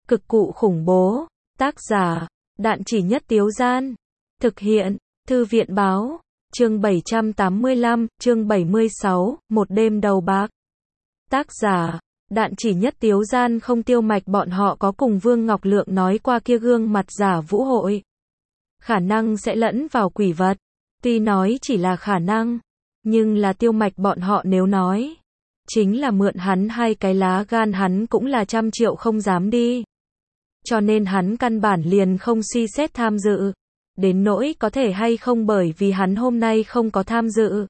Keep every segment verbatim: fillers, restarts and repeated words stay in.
Cực cụ khủng bố. Tác giả, Đạn Chỉ Nhất Tiếu Gian. Thực hiện, Thư viện Báo. Chương bảy trăm tám mươi lăm, chương bảy mươi sáu, Một đêm đầu bạc. Tác giả, Đạn Chỉ Nhất Tiếu Gian. Không Tiêu Mạch bọn họ có cùng Vương Ngọc Lượng nói qua kia gương mặt giả vũ hội. Khả năng sẽ lẫn vào quỷ vật. Tuy nói chỉ là khả năng, nhưng là Tiêu Mạch bọn họ nếu nói, chính là mượn hắn hai cái lá gan hắn cũng là trăm triệu không dám đi. Cho nên hắn căn bản liền không suy xét tham dự. Đến nỗi có thể hay không bởi vì hắn hôm nay không có tham dự,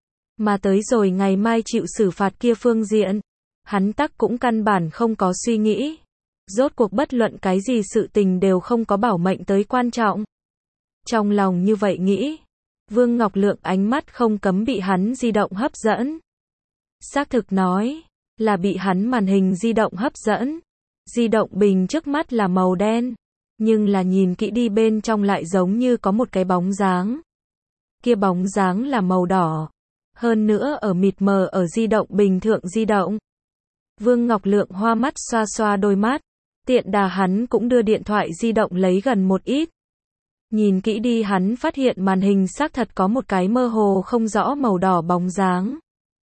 mà tới rồi ngày mai chịu xử phạt kia phương diện, hắn tắc cũng căn bản không có suy nghĩ. Rốt cuộc bất luận cái gì sự tình đều không có bảo mệnh tới quan trọng. Trong lòng như vậy nghĩ, Vương Ngọc Lượng ánh mắt không cấm bị hắn di động hấp dẫn. Xác thực nói, là bị hắn màn hình di động hấp dẫn. Di động bình trước mắt là màu đen, nhưng là nhìn kỹ đi bên trong lại giống như có một cái bóng dáng. Kia bóng dáng là màu đỏ, hơn nữa ở mịt mờ ở di động bình thượng di động. Vương Ngọc Lượng hoa mắt xoa xoa đôi mắt, tiện đà hắn cũng đưa điện thoại di động lấy gần một ít. Nhìn kỹ đi hắn phát hiện màn hình xác thật có một cái mơ hồ không rõ màu đỏ bóng dáng.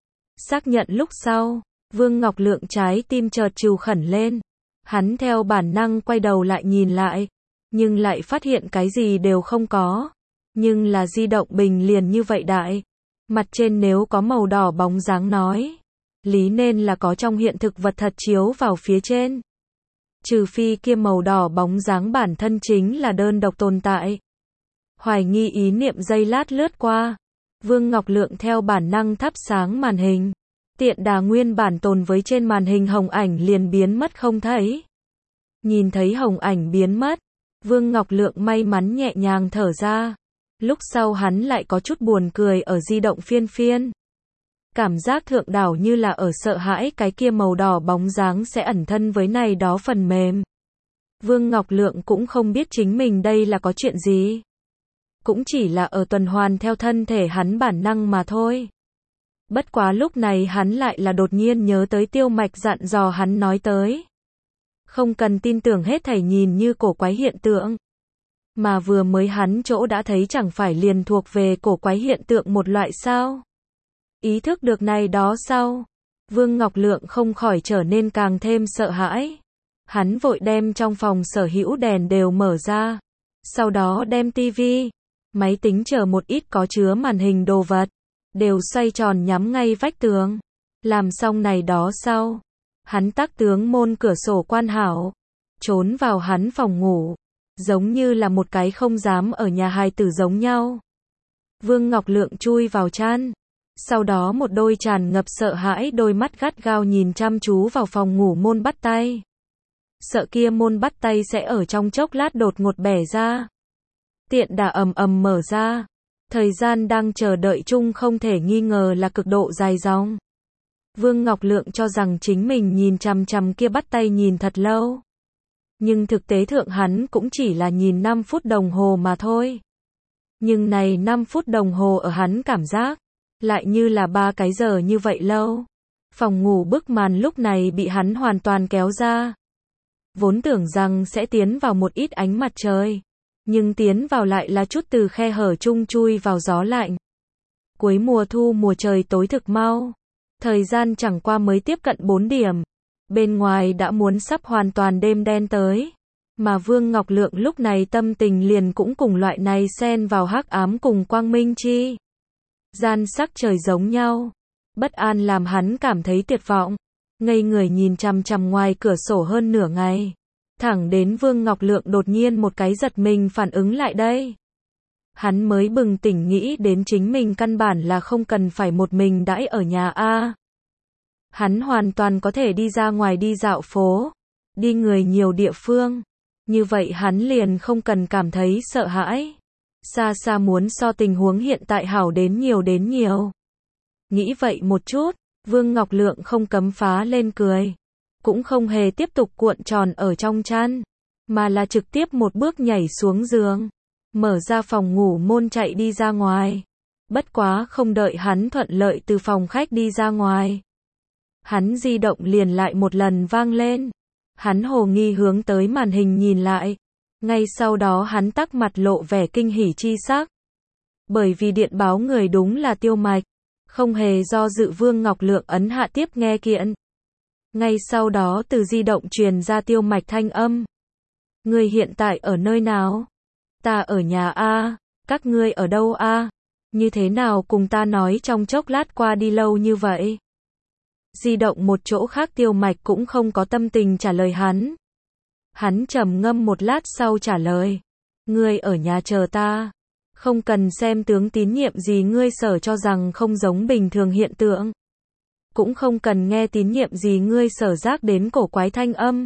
Xác nhận lúc sau, Vương Ngọc Lượng trái tim chợt trù khẩn lên. Hắn theo bản năng quay đầu lại nhìn lại, nhưng lại phát hiện cái gì đều không có. Nhưng là di động bình liền như vậy đại. Mặt trên nếu có màu đỏ bóng dáng nói, lý nên là có trong hiện thực vật thật chiếu vào phía trên. Trừ phi kia màu đỏ bóng dáng bản thân chính là đơn độc tồn tại. Hoài nghi ý niệm giây lát lướt qua. Vương Ngọc Lượng theo bản năng thắp sáng màn hình. Tiện đà nguyên bản tồn với trên màn hình hồng ảnh liền biến mất không thấy. Nhìn thấy hồng ảnh biến mất, Vương Ngọc Lượng may mắn nhẹ nhàng thở ra. Lúc sau hắn lại có chút buồn cười ở di động phiên phiên. Cảm giác thượng đảo như là ở sợ hãi cái kia màu đỏ bóng dáng sẽ ẩn thân với này đó phần mềm. Vương Ngọc Lượng cũng không biết chính mình đây là có chuyện gì. Cũng chỉ là ở tuần hoàn theo thân thể hắn bản năng mà thôi. Bất quá lúc này hắn lại là đột nhiên nhớ tới Tiêu Mạch dặn dò hắn nói tới. Không cần tin tưởng hết thảy nhìn như cổ quái hiện tượng. Mà vừa mới hắn chỗ đã thấy chẳng phải liền thuộc về cổ quái hiện tượng một loại sao. Ý thức được này đó sau, Vương Ngọc Lượng không khỏi trở nên càng thêm sợ hãi. Hắn vội đem trong phòng sở hữu đèn đều mở ra. Sau đó đem tivi, máy tính chờ một ít có chứa màn hình đồ vật, đều xoay tròn nhắm ngay vách tường. Làm xong này đó sau, hắn tắc tướng môn cửa sổ quan hảo, trốn vào hắn phòng ngủ, giống như là một cái không dám ở nhà hài tử giống nhau. Vương Ngọc Lượng chui vào chăn, sau đó một đôi tràn ngập sợ hãi đôi mắt gắt gao nhìn chăm chú vào phòng ngủ môn bắt tay. Sợ kia môn bắt tay sẽ ở trong chốc lát đột ngột bẻ ra. Tiện đà ầm ầm mở ra. Thời gian đang chờ đợi chung không thể nghi ngờ là cực độ dài dòng. Vương Ngọc Lượng cho rằng chính mình nhìn chằm chằm kia bắt tay nhìn thật lâu. Nhưng thực tế thượng hắn cũng chỉ là nhìn năm phút đồng hồ mà thôi. Nhưng này năm phút đồng hồ ở hắn cảm giác, lại như là ba cái giờ như vậy lâu. Phòng ngủ bức màn lúc này bị hắn hoàn toàn kéo ra. Vốn tưởng rằng sẽ tiến vào một ít ánh mặt trời. Nhưng tiến vào lại là chút từ khe hở chung chui vào gió lạnh. Cuối mùa thu mùa trời tối thực mau. Thời gian chẳng qua mới tiếp cận bốn điểm. Bên ngoài đã muốn sắp hoàn toàn đêm đen tới. Mà Vương Ngọc Lượng lúc này tâm tình liền cũng cùng loại này xen vào hắc ám cùng quang minh chi gian sắc trời giống nhau. Bất an làm hắn cảm thấy tuyệt vọng. Ngây người nhìn chằm chằm ngoài cửa sổ hơn nửa ngày. Thẳng đến Vương Ngọc Lượng đột nhiên một cái giật mình phản ứng lại đây. Hắn mới bừng tỉnh nghĩ đến chính mình căn bản là không cần phải một mình đãi ở nhà a. Hắn hoàn toàn có thể đi ra ngoài đi dạo phố, đi người nhiều địa phương. Như vậy hắn liền không cần cảm thấy sợ hãi. Xa xa muốn so tình huống hiện tại hảo đến nhiều đến nhiều. Nghĩ vậy một chút, Vương Ngọc Lượng không cấm phá lên cười. Cũng không hề tiếp tục cuộn tròn ở trong chăn, mà là trực tiếp một bước nhảy xuống giường, mở ra phòng ngủ môn chạy đi ra ngoài. Bất quá không đợi hắn thuận lợi từ phòng khách đi ra ngoài, hắn di động liền lại một lần vang lên. Hắn hồ nghi hướng tới màn hình nhìn lại. Ngay sau đó hắn tắc mặt lộ vẻ kinh hỉ chi sắc. Bởi vì điện báo người đúng là Tiêu Mạch. Không hề do dự Vương Ngọc Lượng ấn hạ tiếp nghe kiện. Ngay sau đó từ di động truyền ra Tiêu Mạch thanh âm. Ngươi hiện tại ở nơi nào? Ta ở nhà a, các ngươi ở đâu a? Như thế nào cùng ta nói trong chốc lát qua đi lâu như vậy? Di động một chỗ khác Tiêu Mạch cũng không có tâm tình trả lời hắn. Hắn trầm ngâm một lát sau trả lời. Ngươi ở nhà chờ ta. Không cần xem tướng tín nhiệm gì ngươi sở cho rằng không giống bình thường hiện tượng. Cũng không cần nghe tín nhiệm gì ngươi sở giác đến cổ quái thanh âm.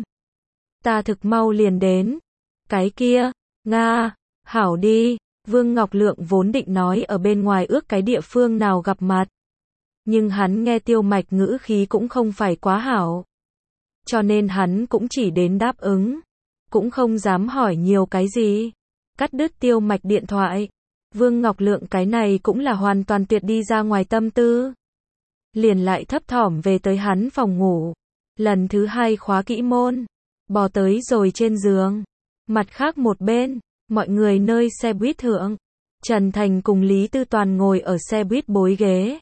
Ta thực mau liền đến. Cái kia, Nga, hảo đi. Vương Ngọc Lượng vốn định nói ở bên ngoài ước cái địa phương nào gặp mặt. Nhưng hắn nghe Tiêu Mạch ngữ khí cũng không phải quá hảo. Cho nên hắn cũng chỉ đến đáp ứng. Cũng không dám hỏi nhiều cái gì. Cắt đứt Tiêu Mạch điện thoại. Vương Ngọc Lượng cái này cũng là hoàn toàn tuyệt đi ra ngoài tâm tư. Liền lại thấp thỏm về tới hắn phòng ngủ. Lần thứ hai khóa kỹ môn. Bò tới rồi trên giường. Mặt khác một bên, mọi người nơi xe buýt thượng. Trần Thành cùng Lý Tư Toàn ngồi ở xe buýt bối ghế.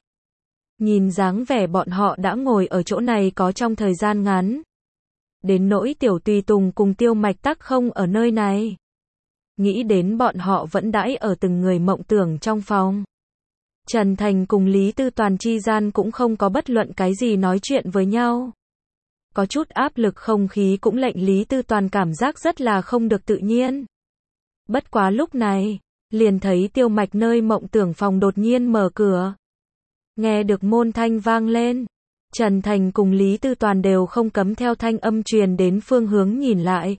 Nhìn dáng vẻ bọn họ đã ngồi ở chỗ này có trong thời gian ngắn. Đến nỗi Tiểu Tùy Tùng cùng Tiêu Mạch tắc không ở nơi này. Nghĩ đến bọn họ vẫn đãi ở từng người mộng tưởng trong phòng. Trần Thành cùng Lý Tư Toàn chi gian cũng không có bất luận cái gì nói chuyện với nhau. Có chút áp lực không khí cũng lệnh Lý Tư Toàn cảm giác rất là không được tự nhiên. Bất quá lúc này, liền thấy Tiêu Mạch nơi mộng tưởng phòng đột nhiên mở cửa. Nghe được môn thanh vang lên. Trần Thành cùng Lý Tư Toàn đều không cấm theo thanh âm truyền đến phương hướng nhìn lại.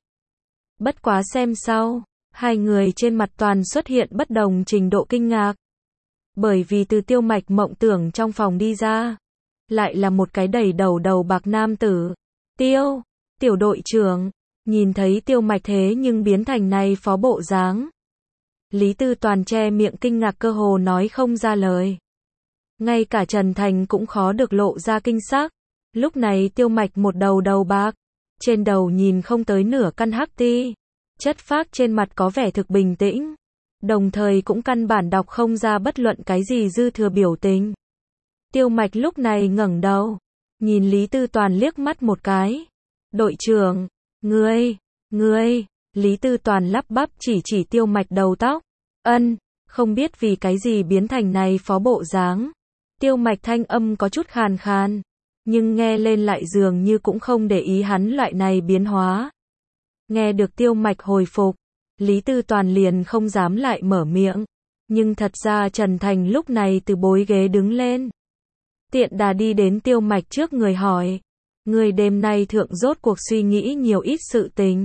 Bất quá xem sau, hai người trên mặt toàn xuất hiện bất đồng trình độ kinh ngạc. Bởi vì từ Tiêu Mạch mộng tưởng trong phòng đi ra, lại là một cái đầy đầu đầu bạc nam tử. Tiêu, tiểu đội trưởng, nhìn thấy Tiêu Mạch thế nhưng biến thành này phó bộ dáng. Lý Tư Toàn che miệng kinh ngạc cơ hồ nói không ra lời. Ngay cả Trần Thành cũng khó được lộ ra kinh sắc. Lúc này Tiêu Mạch một đầu đầu bạc, trên đầu nhìn không tới nửa căn hắc ti. Chất phác trên mặt có vẻ thực bình tĩnh. Đồng thời cũng căn bản đọc không ra bất luận cái gì dư thừa biểu tình. Tiêu Mạch lúc này ngẩng đầu, nhìn Lý Tư Toàn liếc mắt một cái. Đội trưởng, ngươi, ngươi, Lý Tư Toàn lắp bắp chỉ chỉ Tiêu Mạch đầu tóc. Ân, không biết vì cái gì biến thành này phó bộ dáng. Tiêu Mạch thanh âm có chút khàn khàn, nhưng nghe lên lại dường như cũng không để ý hắn loại này biến hóa. Nghe được Tiêu Mạch hồi phục, Lý Tư Toàn liền không dám lại mở miệng. Nhưng thật ra Trần Thành lúc này từ bối ghế đứng lên. Tiện đà đi đến Tiêu Mạch trước người hỏi. Người đêm nay thượng rốt cuộc suy nghĩ nhiều ít sự tình.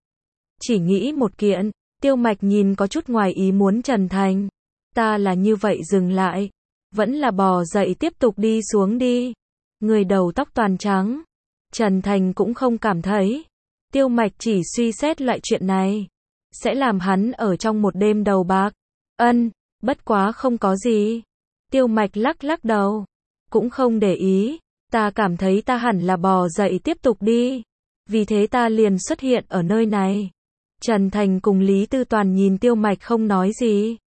Chỉ nghĩ một kiện. Tiêu Mạch nhìn có chút ngoài ý muốn Trần Thành. Ta là như vậy dừng lại. Vẫn là bò dậy tiếp tục đi xuống đi. Người đầu tóc toàn trắng. Trần Thành cũng không cảm thấy. Tiêu Mạch chỉ suy xét loại chuyện này. Sẽ làm hắn ở trong một đêm đầu bạc. Ân, bất quá không có gì. Tiêu Mạch lắc lắc đầu. Cũng không để ý. Ta cảm thấy ta hẳn là bò dậy tiếp tục đi. Vì thế ta liền xuất hiện ở nơi này. Trần Thành cùng Lý Tư Toàn nhìn Tiêu Mạch không nói gì.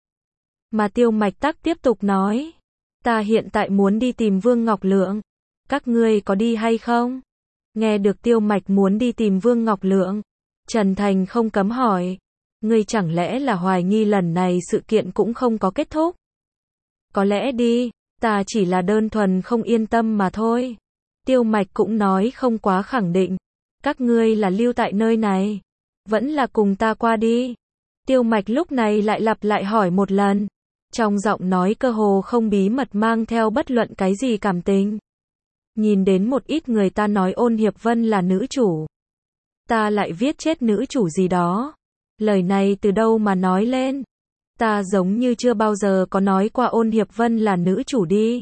Mà Tiêu Mạch tắc tiếp tục nói. Ta hiện tại muốn đi tìm Vương Ngọc Lượng. Các ngươi có đi hay không? Nghe được Tiêu Mạch muốn đi tìm Vương Ngọc Lượng. Trần Thành không cấm hỏi. Ngươi chẳng lẽ là hoài nghi lần này sự kiện cũng không có kết thúc? Có lẽ đi, ta chỉ là đơn thuần không yên tâm mà thôi. Tiêu Mạch cũng nói không quá khẳng định. Các ngươi là lưu tại nơi này. Vẫn là cùng ta qua đi. Tiêu Mạch lúc này lại lặp lại hỏi một lần. Trong giọng nói cơ hồ không bí mật mang theo bất luận cái gì cảm tình. Nhìn đến một ít người ta nói Ôn Hiệp Vân là nữ chủ. Ta lại viết chết nữ chủ gì đó. Lời này từ đâu mà nói lên? Ta giống như chưa bao giờ có nói qua Ôn Hiệp Vân là nữ chủ đi.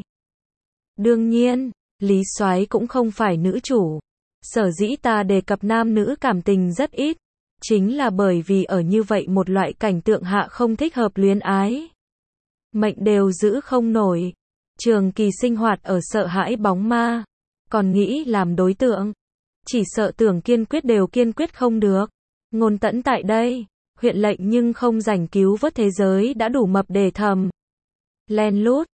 Đương nhiên, Lý Soái cũng không phải nữ chủ. Sở dĩ ta đề cập nam nữ cảm tình rất ít. Chính là bởi vì ở như vậy một loại cảnh tượng hạ không thích hợp luyến ái. Mệnh đều giữ không nổi. Trường kỳ sinh hoạt ở sợ hãi bóng ma. Còn nghĩ làm đối tượng. Chỉ sợ tưởng kiên quyết đều kiên quyết không được. Ngôn Tẫn tại đây, huyện lệnh nhưng không rảnh cứu vớt thế giới đã đủ mập để thầm. Len lút,